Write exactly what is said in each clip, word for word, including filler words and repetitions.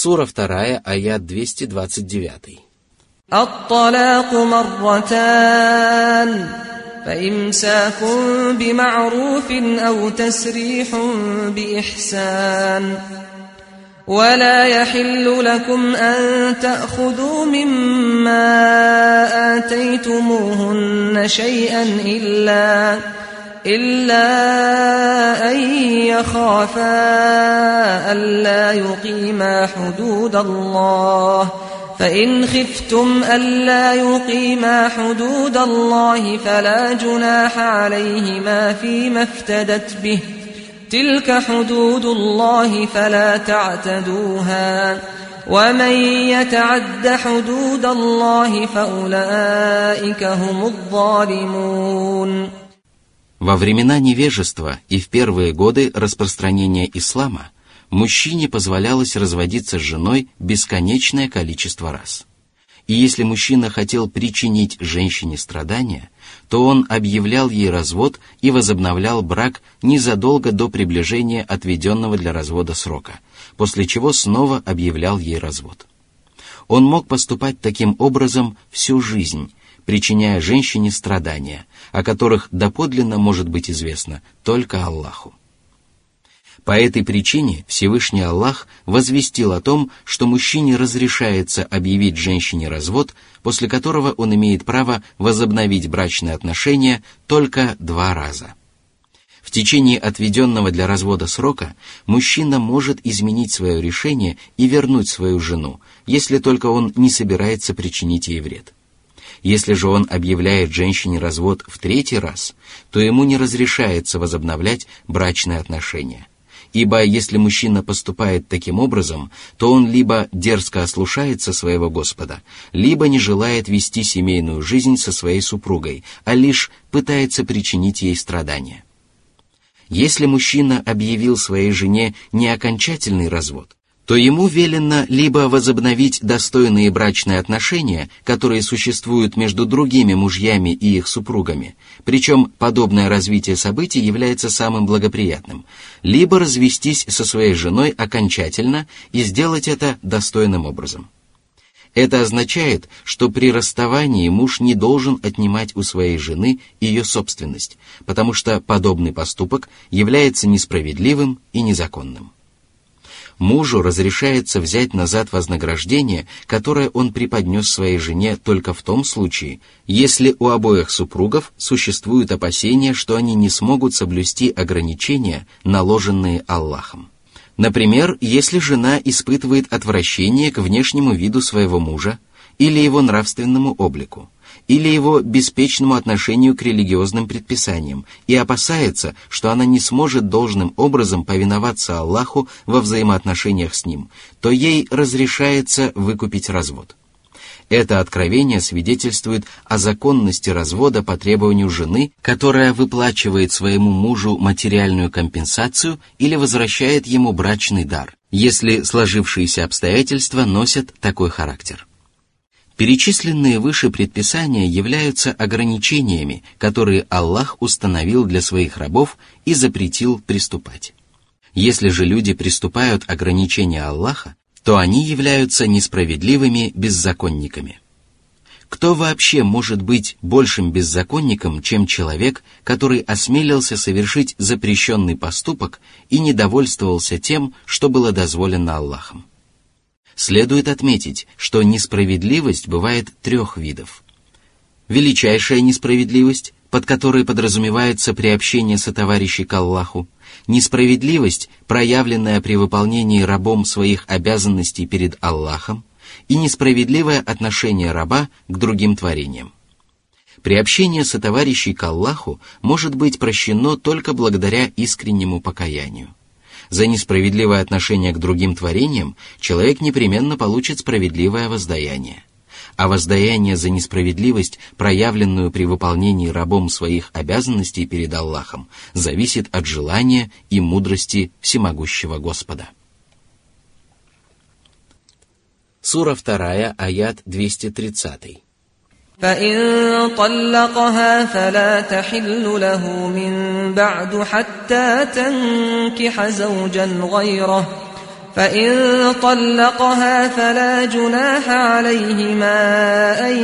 Сура вторая, аят двести двадцать девять. الطلاق مرتان فإمساك بمعروف أو تسريح بإحسان ولا يحل لكم أن تأخذوا مما آتيتموهن شيئا إلا إلا أن يخافا ألا يقيما حدود الله فإن خفتم ألا يقيما حدود الله فلا جناح عليهما فيما افتدت به تلك حدود الله فلا تعتدوها ومن يتعد حدود الله فأولئك هم الظالمون. Во времена невежества и в первые годы распространения ислама мужчине позволялось разводиться с женой бесконечное количество раз. И если мужчина хотел причинить женщине страдания, то он объявлял ей развод и возобновлял брак незадолго до приближения отведенного для развода срока, после чего снова объявлял ей развод. Он мог поступать таким образом всю жизнь, причиняя женщине страдания, о которых доподлинно может быть известно только Аллаху. По этой причине Всевышний Аллах возвестил о том, что мужчине разрешается объявить женщине развод, после которого он имеет право возобновить брачные отношения только два раза. В течение отведенного для развода срока мужчина может изменить свое решение и вернуть свою жену, если только он не собирается причинить ей вред. Если же он объявляет женщине развод в третий раз, то ему не разрешается возобновлять брачные отношения. Ибо если мужчина поступает таким образом, то он либо дерзко ослушается своего Господа, либо не желает вести семейную жизнь со своей супругой, а лишь пытается причинить ей страдания. Если мужчина объявил своей жене не окончательный развод, то ему велено либо возобновить достойные брачные отношения, которые существуют между другими мужьями и их супругами, причем подобное развитие событий является самым благоприятным, либо развестись со своей женой окончательно и сделать это достойным образом. Это означает, что при расставании муж не должен отнимать у своей жены ее собственность, потому что подобный поступок является несправедливым и незаконным. Мужу разрешается взять назад вознаграждение, которое он преподнес своей жене только в том случае, если у обоих супругов существуют опасения, что они не смогут соблюсти ограничения, наложенные Аллахом. Например, если жена испытывает отвращение к внешнему виду своего мужа или его нравственному облику, или его беспечному отношению к религиозным предписаниям и опасается, что она не сможет должным образом повиноваться Аллаху во взаимоотношениях с Ним, то ей разрешается выкупить развод. Это откровение свидетельствует о законности развода по требованию жены, которая выплачивает своему мужу материальную компенсацию или возвращает ему брачный дар, если сложившиеся обстоятельства носят такой характер. Перечисленные выше предписания являются ограничениями, которые Аллах установил для своих рабов и запретил приступать. Если же люди приступают ограничения Аллаха, то они являются несправедливыми беззаконниками. Кто вообще может быть большим беззаконником, чем человек, который осмелился совершить запрещенный поступок и не довольствовался тем, что было дозволено Аллахом? Следует отметить, что несправедливость бывает трех видов. Величайшая несправедливость, под которой подразумевается приобщение сотоварищей к Аллаху, несправедливость, проявленная при выполнении рабом своих обязанностей перед Аллахом, и несправедливое отношение раба к другим творениям. Приобщение сотоварищей к Аллаху может быть прощено только благодаря искреннему покаянию. За несправедливое отношение к другим творениям человек непременно получит справедливое воздаяние. А воздаяние за несправедливость, проявленную при выполнении рабом своих обязанностей перед Аллахом, зависит от желания и мудрости всемогущего Господа. Сура вторая, аят двести тридцать. فإن طلقها فلا تحل له من بعد حتى تنكح زوجا غيره فإن طلقها فلا جناح عليهما أن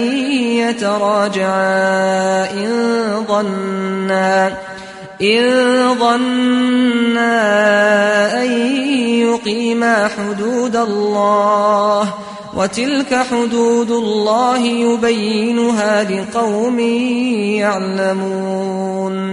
يتراجعا إن ظنا إن ظنا أن يقيما حدود الله وتلك حدود الله يبينها لقوم يعلمون.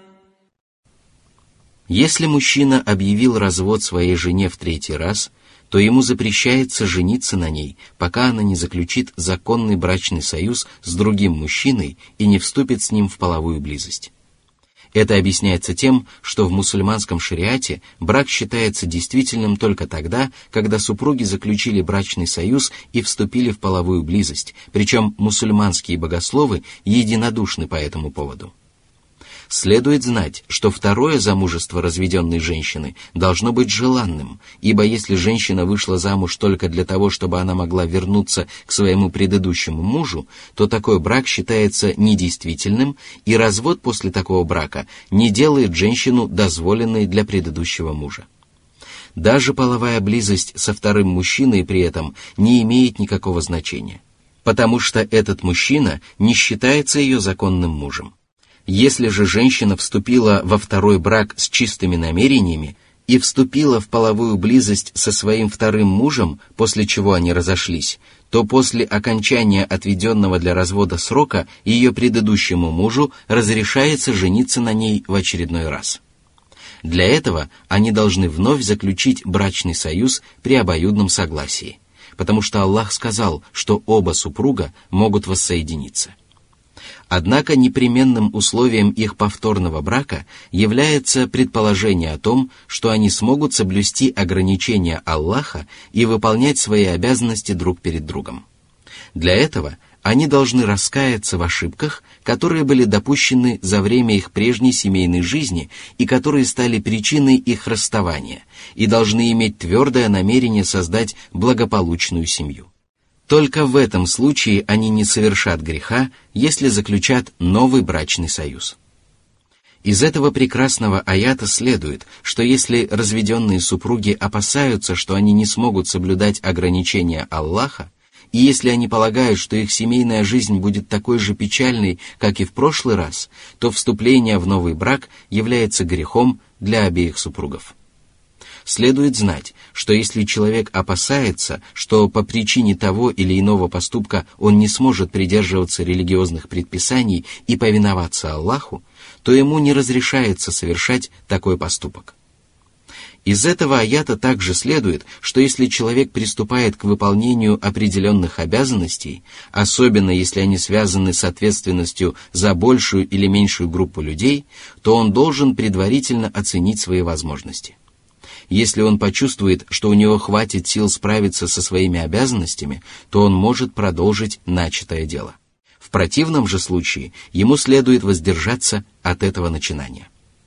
Если мужчина объявил развод своей жене в третий раз, то ему запрещается жениться на ней, пока она не заключит законный брачный союз с другим мужчиной и не вступит с ним в половую близость. Это объясняется тем, что в мусульманском шариате брак считается действительным только тогда, когда супруги заключили брачный союз и вступили в половую близость, причем мусульманские богословы единодушны по этому поводу. Следует знать, что второе замужество разведенной женщины должно быть желанным, ибо если женщина вышла замуж только для того, чтобы она могла вернуться к своему предыдущему мужу, то такой брак считается недействительным, и развод после такого брака не делает женщину дозволенной для предыдущего мужа. Даже половая близость со вторым мужчиной при этом не имеет никакого значения, потому что этот мужчина не считается ее законным мужем. Если же женщина вступила во второй брак с чистыми намерениями и вступила в половую близость со своим вторым мужем, после чего они разошлись, то после окончания отведенного для развода срока ее предыдущему мужу разрешается жениться на ней в очередной раз. Для этого они должны вновь заключить брачный союз при обоюдном согласии, потому что Аллах сказал, что оба супруга могут воссоединиться. Однако непременным условием их повторного брака является предположение о том, что они смогут соблюсти ограничения Аллаха и выполнять свои обязанности друг перед другом. Для этого они должны раскаяться в ошибках, которые были допущены за время их прежней семейной жизни и которые стали причиной их расставания, и должны иметь твердое намерение создать благополучную семью. Только в этом случае они не совершат греха, если заключат новый брачный союз. Из этого прекрасного аята следует, что если разведенные супруги опасаются, что они не смогут соблюдать ограничения Аллаха, и если они полагают, что их семейная жизнь будет такой же печальной, как и в прошлый раз, то вступление в новый брак является грехом для обеих супругов. Следует знать, что если человек опасается, что по причине того или иного поступка он не сможет придерживаться религиозных предписаний и повиноваться Аллаху, то ему не разрешается совершать такой поступок. Из этого аята также следует, что если человек приступает к выполнению определенных обязанностей, особенно если они связаны с ответственностью за большую или меньшую группу людей, то он должен предварительно оценить свои возможности. Если он почувствует, что у него хватит сил справиться со своими обязанностями, то он может продолжить начатое дело. В противном же случае ему следует воздержаться от этого начинания.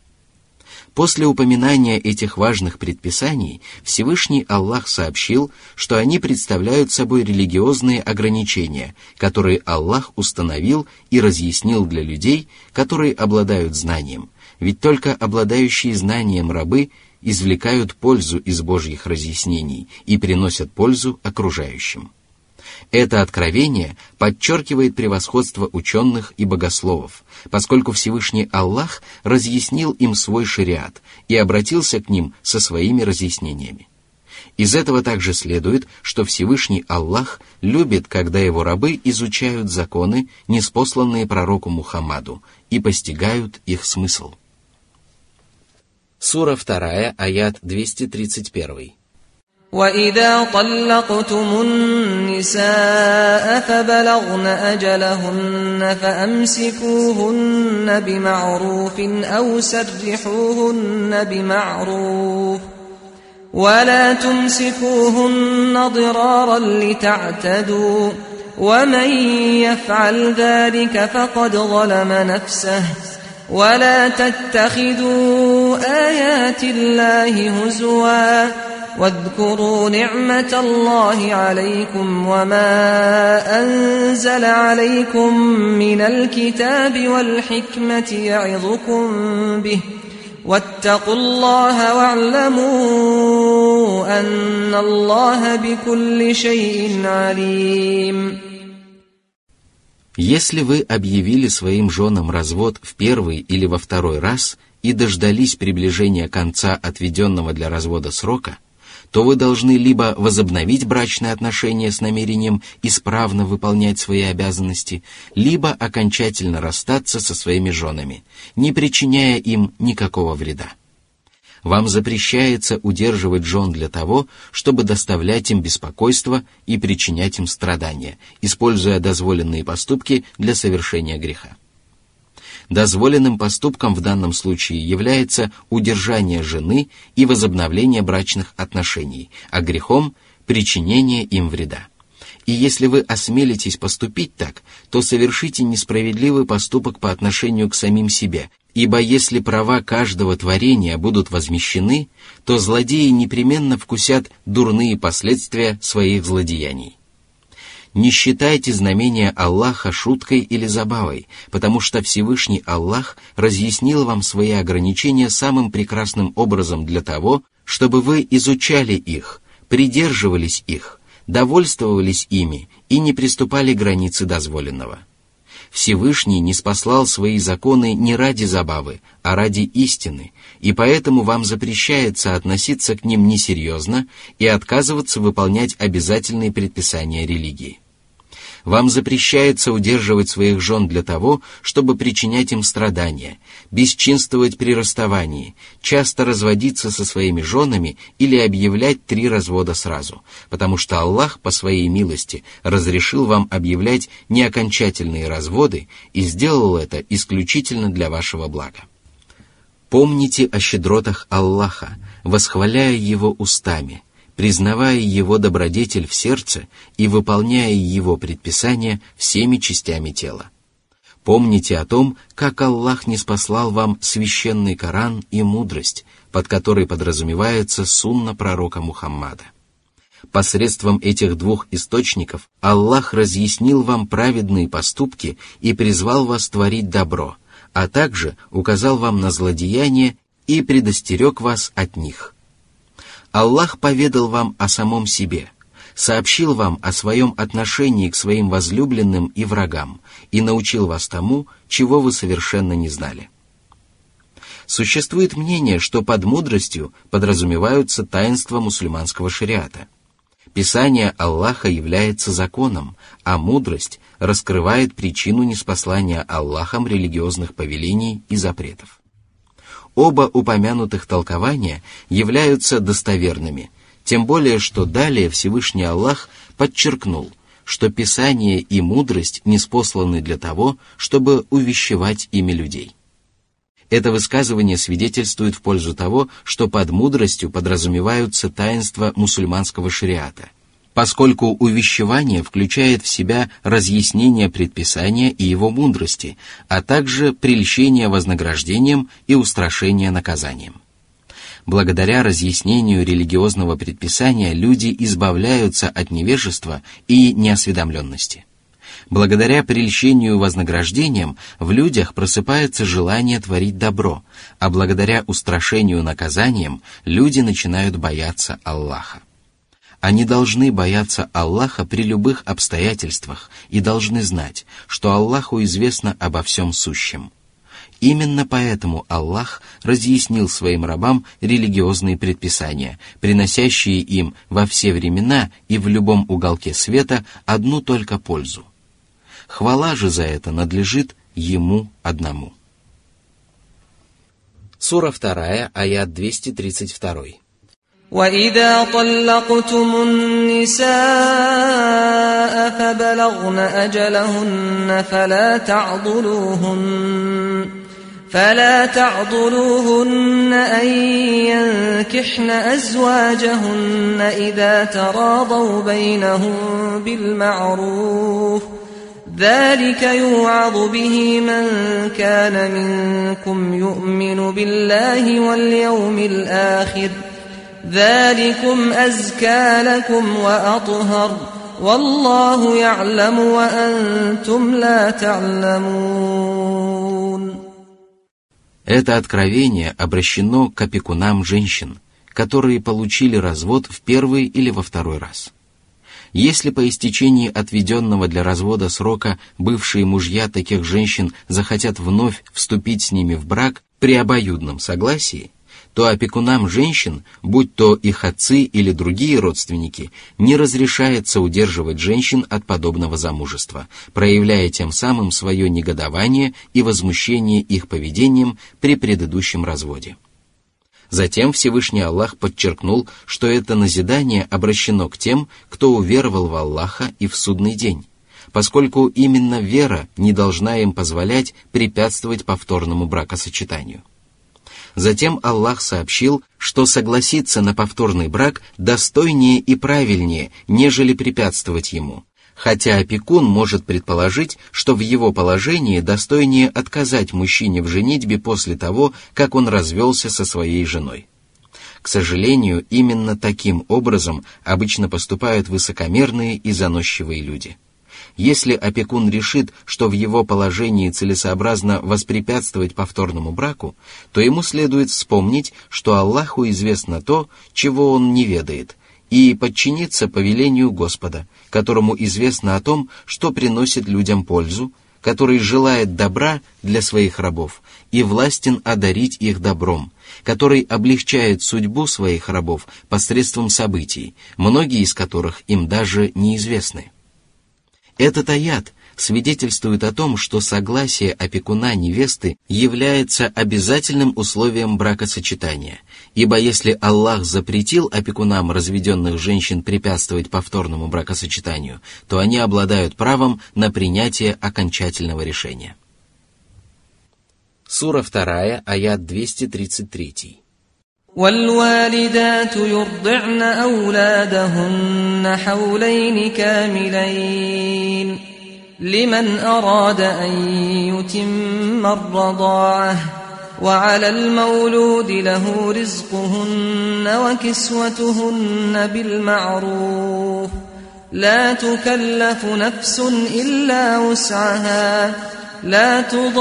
После упоминания этих важных предписаний Всевышний Аллах сообщил, что они представляют собой религиозные ограничения, которые Аллах установил и разъяснил для людей, которые обладают знанием, ведь только обладающие знанием рабы извлекают пользу из Божьих разъяснений и приносят пользу окружающим. Это откровение подчеркивает превосходство ученых и богословов, поскольку Всевышний Аллах разъяснил им свой шариат и обратился к ним со своими разъяснениями. Из этого также следует, что Всевышний Аллах любит, когда его рабы изучают законы, ниспосланные пророку Мухаммаду, и постигают их смысл. Сура вторая, аят двести тридцать один. وَإِذَا طَلَّقْتُمُ النِّسَاءَ فَبَلَغْنَ أَجَلَهُنَّ فَأَمْسِكُوهُنَّ بِمَعْرُوفٍ أَوْ سَرِّحُوهُنَّ بِمَعْرُوفٍ وَلَا تُمْسِكُوهُنَّ ضِرَارًا لِتَعْتَدُوا وَمَنْ يَفْعَلْ ذَلِكَ فَقَدْ ظَلَمَ نَفْسَهُ وَلَا تَتَّخِذُوا آيَاتِ اللَّهِ هُزُوًا واذكروا نعمة الله عليكم وما أنزل عليكم من الكتاب والحكمة يعظكم به واتقوا الله واعلموا أن الله بكل شيء عليم. Если вы объявили своим женам развод в первый или во второй раз и дождались приближения конца отведенного для развода срока, то вы должны либо возобновить брачные отношения с намерением исправно выполнять свои обязанности, либо окончательно расстаться со своими женами, не причиняя им никакого вреда. Вам запрещается удерживать жен для того, чтобы доставлять им беспокойство и причинять им страдания, используя дозволенные поступки для совершения греха. Дозволенным поступком в данном случае является удержание жены и возобновление брачных отношений, а грехом – причинение им вреда. И если вы осмелитесь поступить так, то совершите несправедливый поступок по отношению к самим себе, ибо если права каждого творения будут возмещены, то злодеи непременно вкусят дурные последствия своих злодеяний. Не считайте знамения Аллаха шуткой или забавой, потому что Всевышний Аллах разъяснил вам свои ограничения самым прекрасным образом для того, чтобы вы изучали их, придерживались их, довольствовались ими и не приступали к границе дозволенного. Всевышний ниспослал свои законы не ради забавы, а ради истины, и поэтому вам запрещается относиться к ним несерьезно и отказываться выполнять обязательные предписания религии. Вам запрещается удерживать своих жен для того, чтобы причинять им страдания, бесчинствовать при расставании, часто разводиться со своими женами или объявлять три развода сразу, потому что Аллах по своей милости разрешил вам объявлять неокончательные разводы и сделал это исключительно для вашего блага. Помните о щедротах Аллаха, восхваляя Его устами, признавая Его добродетель в сердце и выполняя Его предписания всеми частями тела. Помните о том, как Аллах ниспослал вам священный Коран и мудрость, под которой подразумевается сунна пророка Мухаммада. Посредством этих двух источников Аллах разъяснил вам праведные поступки и призвал вас творить добро, а также указал вам на злодеяния и предостерег вас от них. Аллах поведал вам о самом себе, сообщил вам о своем отношении к своим возлюбленным и врагам и научил вас тому, чего вы совершенно не знали. Существует мнение, что под мудростью подразумеваются таинства мусульманского шариата. Писание Аллаха является законом, а мудрость раскрывает причину ниспослания Аллахом религиозных повелений и запретов. Оба упомянутых толкования являются достоверными, тем более, что далее Всевышний Аллах подчеркнул, что Писание и мудрость ниспосланы для того, чтобы увещевать ими людей. Это высказывание свидетельствует в пользу того, что под мудростью подразумеваются таинства мусульманского шариата, поскольку увещевание включает в себя разъяснение предписания и его мудрости, а также прельщение вознаграждением и устрашение наказанием. Благодаря разъяснению религиозного предписания люди избавляются от невежества и неосведомленности. Благодаря прельщению вознаграждением в людях просыпается желание творить добро, а благодаря устрашению наказанием люди начинают бояться Аллаха. Они должны бояться Аллаха при любых обстоятельствах и должны знать, что Аллаху известно обо всем сущем. Именно поэтому Аллах разъяснил своим рабам религиозные предписания, приносящие им во все времена и в любом уголке света одну только пользу. Хвала же за это надлежит Ему одному. Сура вторая, аят двести тридцать два. وَإِذَا طَلَّقْتُمُ النِّسَاءَ فَبَلَغْنَ أَجَلَهُنَّ فَلَا تَعْضُلُوهُنَّ فَلَا تَعْضُلُوهُنَّ أَن يَنكِحْنَ أَزْوَاجَهُنَّ إِذَا تَرَاضَوْا بَيْنَهُم بِالْمَعْرُوفِ ذَلِكَ يُوعَظُ بِهِ مَن كَانَ مِنكُمْ يُؤْمِنُ بِاللَّهِ وَالْيَوْمِ الْآخِرِ ذَلِكُمْ أَزْكَى لَكُمْ وَأَطْهَرُ وَاللَّهُ يَعْلَمُ وَأَنْتُمْ لَا تَعْلَمُونَ. Это откровение обращено к опекунам женщин, которые получили развод в первый или во второй раз. Если по истечении отведенного для развода срока бывшие мужья таких женщин захотят вновь вступить с ними в брак при обоюдном согласии, то опекунам женщин, будь то их отцы или другие родственники, не разрешается удерживать женщин от подобного замужества, проявляя тем самым свое негодование и возмущение их поведением при предыдущем разводе. Затем Всевышний Аллах подчеркнул, что это назидание обращено к тем, кто уверовал в Аллаха и в судный день, поскольку именно вера не должна им позволять препятствовать повторному бракосочетанию. Затем Аллах сообщил, что согласиться на повторный брак достойнее и правильнее, нежели препятствовать ему, хотя опекун может предположить, что в его положении достойнее отказать мужчине в женитьбе после того, как он развелся со своей женой. К сожалению, именно таким образом обычно поступают высокомерные и заносчивые люди. Если опекун решит, что в его положении целесообразно воспрепятствовать повторному браку, то ему следует вспомнить, что Аллаху известно то, чего он не ведает, и подчиниться повелению Господа, которому известно о том, что приносит людям пользу, который желает добра для своих рабов и властен одарить их добром, который облегчает судьбу своих рабов посредством событий, многие из которых им даже неизвестны. Этот аят свидетельствует о том, что согласие опекуна невесты является обязательным условием бракосочетания, ибо если Аллах запретил опекунам разведенных женщин препятствовать повторному бракосочетанию, то они обладают правом на принятие окончательного решения. Сура вторая, аят двести тридцать три. والوالدات يرضعن أولادهن حولين كاملين لمن أراد أن يتم الرضاعة وعلى المولود له رزقهن وكسوتهن بالمعروف لا تكلف نفس إلا وسعها لا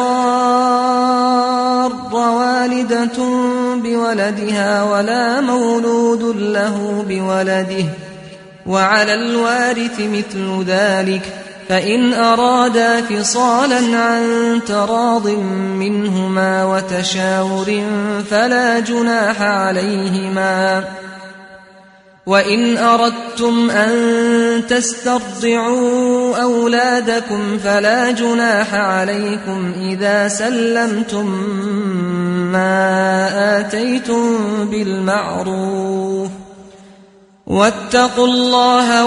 تضار والدة بولدها ولا مولود له بولده وعلى الوارث مثل ذلك فإن أرادا فصالا عن تراض منهما وتشاور فلا جناح عليهما وإن أردتم أن تسترضعوا أولادكم فلا جناح عليكم إذا سلمتم ما آتيتم بالمعروف واتقوا الله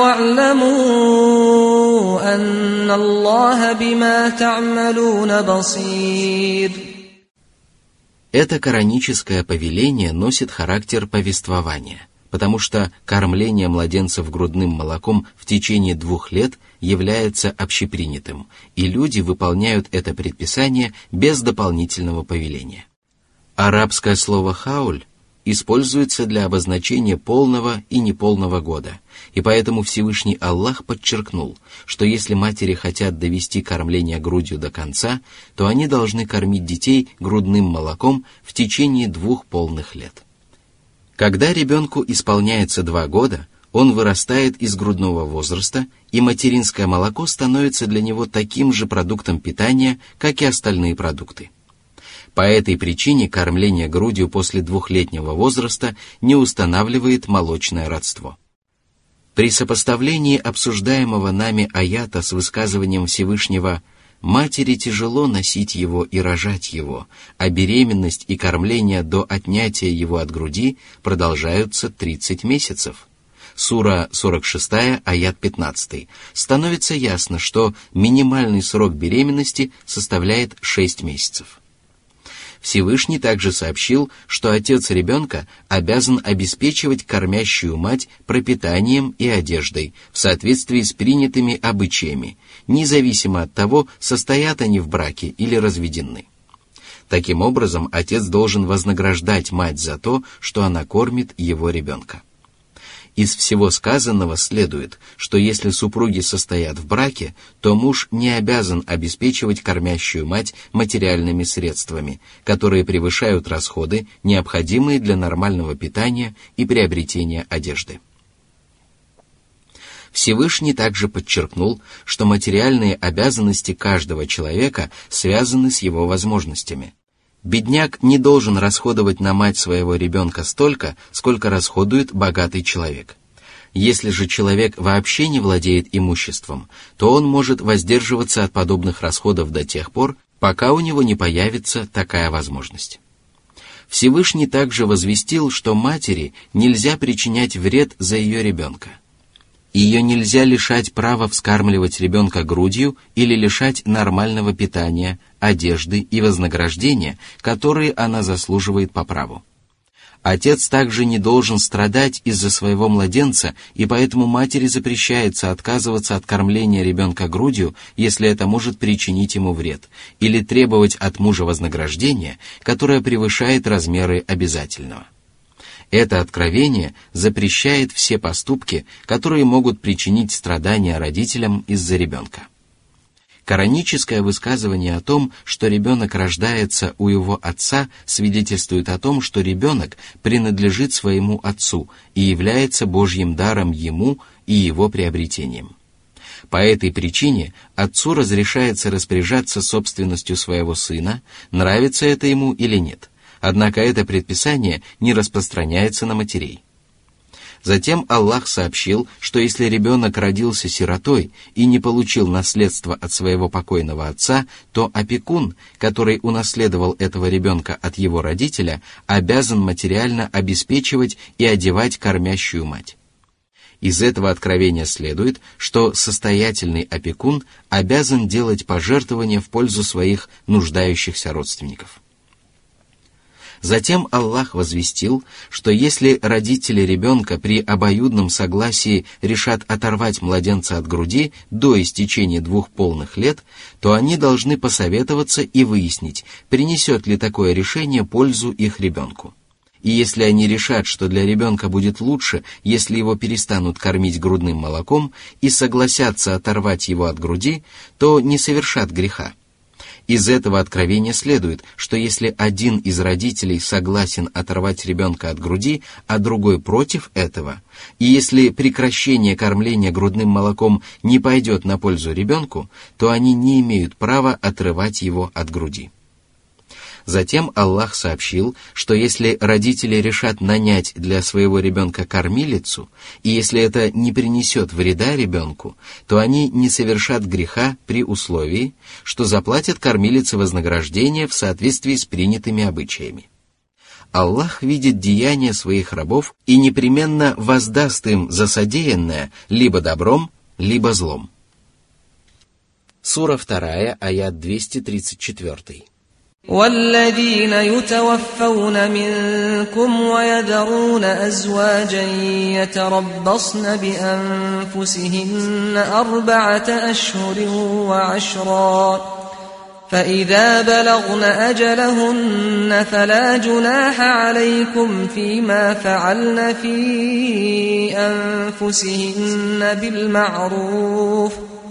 واعلموا أن الله بما تعملون بصير. Это кораническое повеление носит характер повествования, потому что кормление младенцев грудным молоком в течение двух лет является общепринятым, и люди выполняют это предписание без дополнительного повеления. Арабское слово «хауль» используется для обозначения полного и неполного года, и поэтому Всевышний Аллах подчеркнул, что если матери хотят довести кормление грудью до конца, то они должны кормить детей грудным молоком в течение двух полных лет. Когда ребенку исполняется два года, он вырастает из грудного возраста, и материнское молоко становится для него таким же продуктом питания, как и остальные продукты. По этой причине кормление грудью после двухлетнего возраста не устанавливает молочное родство. При сопоставлении обсуждаемого нами аята с высказыванием Всевышнего «матери тяжело носить его и рожать его, а беременность и кормление до отнятия его от груди продолжаются тридцать месяцев». Сура сорок шестая, аят пятнадцатый. Становится ясно, что минимальный срок беременности составляет шесть месяцев. Всевышний также сообщил, что отец ребенка обязан обеспечивать кормящую мать пропитанием и одеждой в соответствии с принятыми обычаями, независимо от того, состоят они в браке или разведены. Таким образом, отец должен вознаграждать мать за то, что она кормит его ребенка. Из всего сказанного следует, что если супруги состоят в браке, то муж не обязан обеспечивать кормящую мать материальными средствами, которые превышают расходы, необходимые для нормального питания и приобретения одежды. Всевышний также подчеркнул, что материальные обязанности каждого человека связаны с его возможностями. Бедняк не должен расходовать на мать своего ребенка столько, сколько расходует богатый человек. Если же человек вообще не владеет имуществом, то он может воздерживаться от подобных расходов до тех пор, пока у него не появится такая возможность. Всевышний также возвестил, что матери нельзя причинять вред за ее ребенка. Ее нельзя лишать права вскармливать ребенка грудью или лишать нормального питания, одежды и вознаграждения, которые она заслуживает по праву. Отец также не должен страдать из-за своего младенца, и поэтому матери запрещается отказываться от кормления ребенка грудью, если это может причинить ему вред, или требовать от мужа вознаграждения, которое превышает размеры обязательного. Это откровение запрещает все поступки, которые могут причинить страдания родителям из-за ребенка. Кораническое высказывание о том, что ребенок рождается у его отца, свидетельствует о том, что ребенок принадлежит своему отцу и является Божьим даром ему и его приобретением. По этой причине отцу разрешается распоряжаться собственностью своего сына, нравится это ему или нет. Однако это предписание не распространяется на матерей. Затем Аллах сообщил, что если ребенок родился сиротой и не получил наследство от своего покойного отца, то опекун, который унаследовал этого ребенка от его родителя, обязан материально обеспечивать и одевать кормящую мать. Из этого откровения следует, что состоятельный опекун обязан делать пожертвования в пользу своих нуждающихся родственников. Затем Аллах возвестил, что если родители ребенка при обоюдном согласии решат оторвать младенца от груди до истечения двух полных лет, то они должны посоветоваться и выяснить, принесет ли такое решение пользу их ребенку. И если они решат, что для ребенка будет лучше, если его перестанут кормить грудным молоком и согласятся оторвать его от груди, то не совершат греха. Из этого откровения следует, что если один из родителей согласен оторвать ребенка от груди, а другой против этого, и если прекращение кормления грудным молоком не пойдет на пользу ребенку, то они не имеют права отрывать его от груди. Затем Аллах сообщил, что если родители решат нанять для своего ребенка кормилицу, и если это не принесет вреда ребенку, то они не совершат греха при условии, что заплатят кормилице вознаграждение в соответствии с принятыми обычаями. Аллах видит деяния своих рабов и непременно воздаст им за содеянное либо добром, либо злом. Сура вторая, аят двести тридцать четыре. والذين يتوفون منكم ويذرون أزواجا يتربصن بأنفسهن أربعة أشهر وعشرا فإذا بلغن أجلهن فلا جناح عليكم فيما فعلن في أنفسهن بالمعروف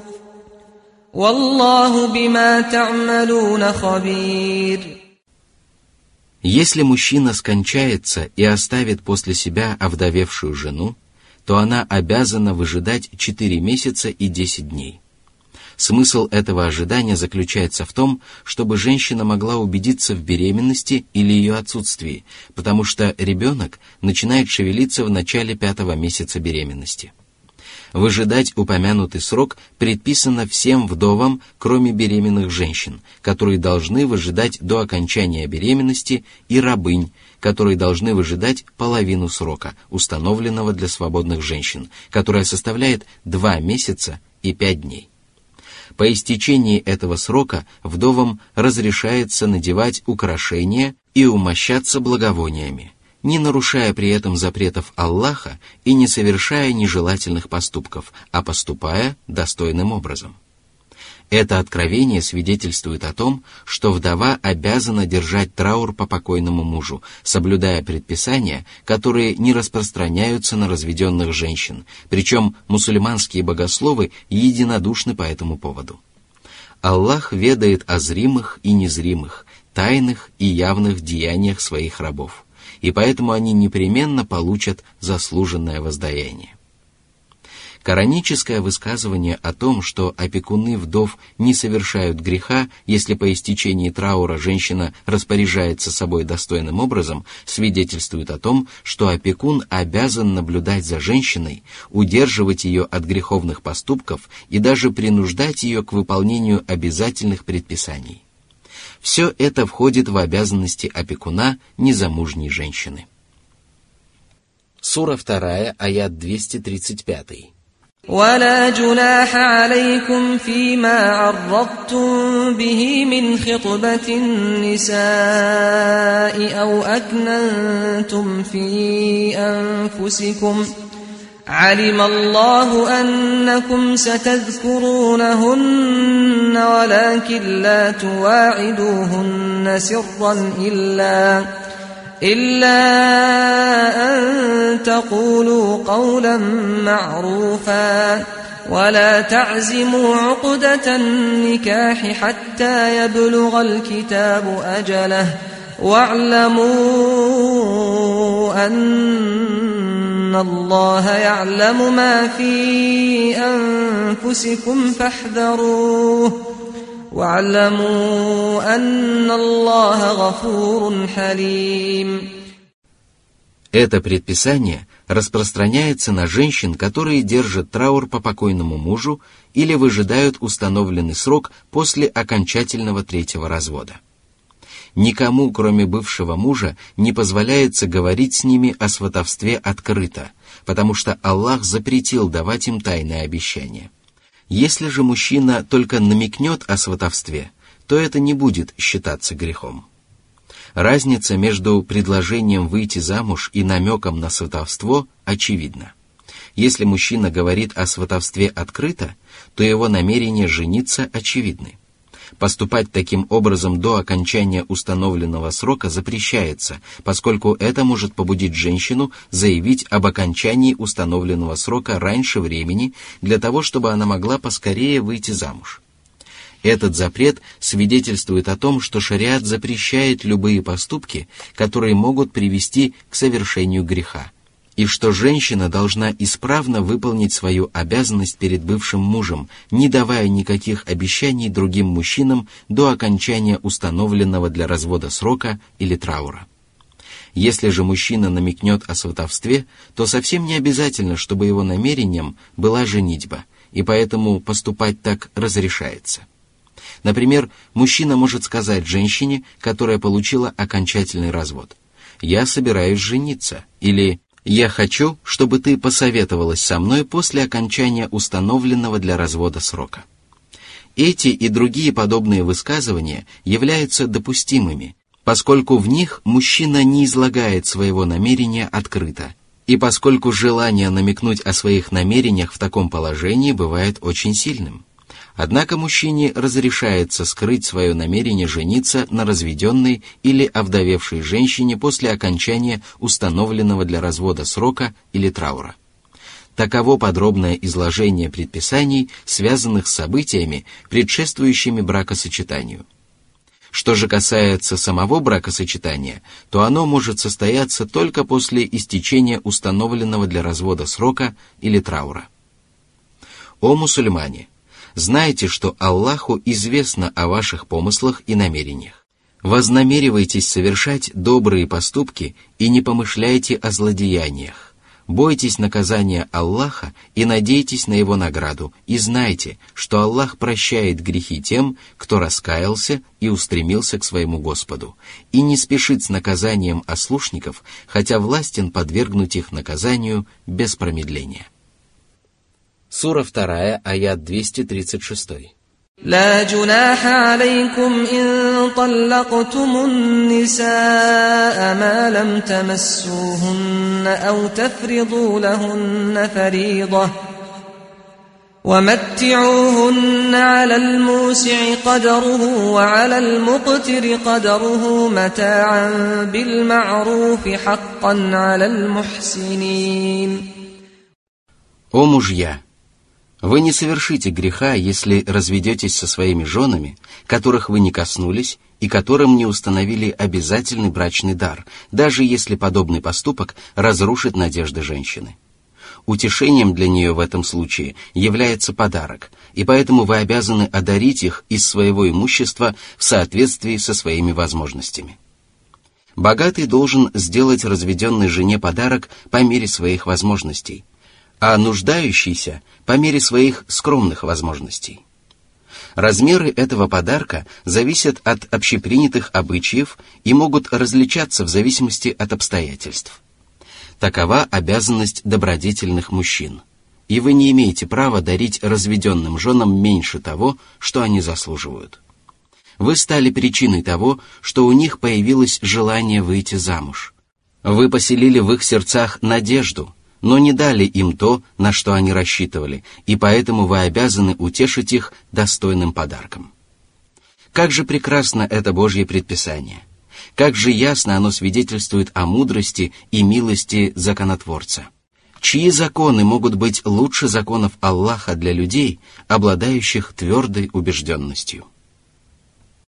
والله بما تعملون خبير. Если мужчина скончается и оставит после себя овдовевшую жену, то она обязана выжидать четыре месяца и десять дней. Смысл этого ожидания заключается в том, чтобы женщина могла убедиться в беременности или ее отсутствии, потому что ребенок начинает шевелиться в начале пятого месяца беременности. Выжидать упомянутый срок предписано всем вдовам, кроме беременных женщин, которые должны выжидать до окончания беременности, и рабынь, которые должны выжидать половину срока, установленного для свободных женщин, которая составляет два месяца и пять дней. По истечении этого срока вдовам разрешается надевать украшения и умощаться благовониями, не нарушая при этом запретов Аллаха и не совершая нежелательных поступков, а поступая достойным образом. Это откровение свидетельствует о том, что вдова обязана держать траур по покойному мужу, соблюдая предписания, которые не распространяются на разведенных женщин, причем мусульманские богословы единодушны по этому поводу. Аллах ведает о зримых и незримых, тайных и явных деяниях своих рабов, и поэтому они непременно получат заслуженное воздаяние. Кораническое высказывание о том, что опекуны вдов не совершают греха, если по истечении траура женщина распоряжается собой достойным образом, свидетельствует о том, что опекун обязан наблюдать за женщиной, удерживать ее от греховных поступков и даже принуждать ее к выполнению обязательных предписаний. Все это входит в обязанности опекуна незамужней женщины. Сура вторая, аят двести тридцать пять. ولا جناح عليكم فيما عرضتم به من خطبة النساء أو أكننتم في أنفسكم علم الله أنكم ستذكرونهن ولكن لا تواعدوهن سرا إلا إلا أن تقولوا قولا معروفا ولا تعزموا عقدة النكاح حتى يبلغ الكتاب أجله واعلموا أن الله يعلم ما في أنفسكم فاحذروه واعلموا أن الله غفور حليم. Это предписание распространяется на женщин, которые держат траур по покойному мужу или выжидают установленный срок после окончательного третьего развода. Никому, кроме бывшего мужа, не позволяется говорить с ними о сватовстве открыто, потому что Аллах запретил давать им тайные обещания. Если же мужчина только намекнет о сватовстве, то это не будет считаться грехом. Разница между предложением выйти замуж и намеком на сватовство очевидна. Если мужчина говорит о сватовстве открыто, то его намерения жениться очевидны. Поступать таким образом до окончания установленного срока запрещается, поскольку это может побудить женщину заявить об окончании установленного срока раньше времени для того, чтобы она могла поскорее выйти замуж. Этот запрет свидетельствует о том, что шариат запрещает любые поступки, которые могут привести к совершению греха, и что женщина должна исправно выполнить свою обязанность перед бывшим мужем, не давая никаких обещаний другим мужчинам до окончания установленного для развода срока или траура. Если же мужчина намекнет о сватовстве, то совсем не обязательно, чтобы его намерением была женитьба, и поэтому поступать так разрешается. Например, мужчина может сказать женщине, которая получила окончательный развод: «Я собираюсь жениться», или «Я хочу, чтобы ты посоветовалась со мной после окончания установленного для развода срока». Эти и другие подобные высказывания являются допустимыми, поскольку в них мужчина не излагает своего намерения открыто, и поскольку желание намекнуть о своих намерениях в таком положении бывает очень сильным. Однако мужчине разрешается скрыть свое намерение жениться на разведенной или овдовевшей женщине после окончания установленного для развода срока или траура. Таково подробное изложение предписаний, связанных с событиями, предшествующими бракосочетанию. Что же касается самого бракосочетания, то оно может состояться только после истечения установленного для развода срока или траура. О мусульмане! Знайте, что Аллаху известно о ваших помыслах и намерениях. Вознамеривайтесь совершать добрые поступки и не помышляйте о злодеяниях. Бойтесь наказания Аллаха и надейтесь на Его награду, и знайте, что Аллах прощает грехи тем, кто раскаялся и устремился к своему Господу, и не спешит с наказанием ослушников, хотя властен подвергнуть их наказанию без промедления. Сура вторая, аят двести тридцать шесть. لا جناح عليكم إن طلقتم النساء ما لم تمسوهن أو تفرضوا لهن فريضة ومتعوهن على الموسع قدره وعلى المقتر قدره متاعا بالمعروف حقا على المحسنين. О мужья! Вы не совершите греха, если разведетесь со своими женами, которых вы не коснулись и которым не установили обязательный брачный дар, даже если подобный поступок разрушит надежды женщины. Утешением для нее в этом случае является подарок, и поэтому вы обязаны одарить их из своего имущества в соответствии со своими возможностями. Богатый должен сделать разведенной жене подарок по мере своих возможностей, а нуждающийся по мере своих скромных возможностей. Размеры этого подарка зависят от общепринятых обычаев и могут различаться в зависимости от обстоятельств. Такова обязанность добродетельных мужчин, и вы не имеете права дарить разведенным женам меньше того, что они заслуживают. Вы стали причиной того, что у них появилось желание выйти замуж. Вы поселили в их сердцах надежду, но не дали им то, на что они рассчитывали, и поэтому вы обязаны утешить их достойным подарком. Как же прекрасно это Божье предписание! Как же ясно оно свидетельствует о мудрости и милости законотворца. Чьи законы могут быть лучше законов Аллаха для людей, обладающих твердой убежденностью?